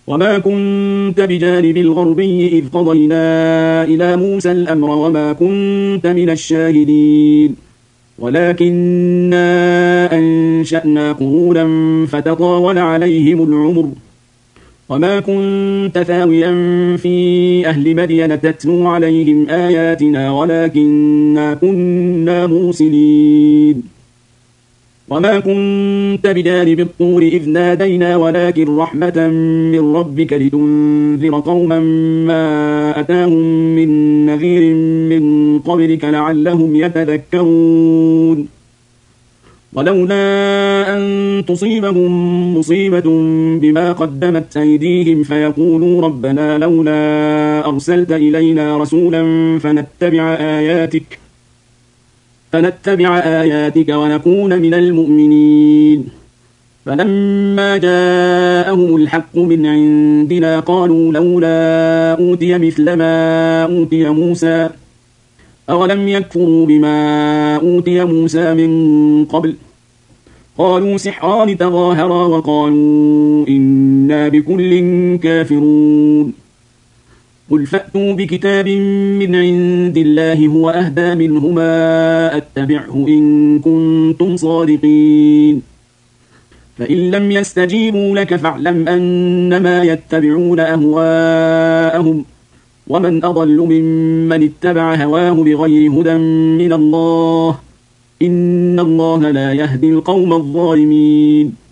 وما كنت بجانب الغربي إذ قضينا إلى موسى الأمر وما كنت من الشاهدين ولكننا أنشأنا قرونا فتطاول عليهم العمر وما كنت ثاويا في أهل مدين تتلو عليهم آياتنا ولكننا كنا مرسلين وما كنت بجانب الطور إذ نادينا ولكن رحمة من ربك لتنذر قوما ما أتاهم من نذير من قبلك لعلهم يتذكرون ولولا أن تصيبهم مصيبة بما قدمت أيديهم فيقولوا ربنا لولا أرسلت إلينا رسولا فنتبع آياتك ونكون من المؤمنين فلما جاءهم الحق من عندنا قالوا لولا أوتي مثل ما أوتي موسى أولم يكفروا بما أوتي موسى من قبل قالوا سحران تظاهرا وقالوا إنا بكل كافرون قل فأتوا بكتاب من عند الله هو أهدى منهما أتبعه إن كنتم صادقين فإن لم يستجيبوا لك فاعلم أنما يتبعون أهواءهم ومن أضل ممن اتبع هواه بغير هدى من الله إن الله لا يهدي القوم الظالمين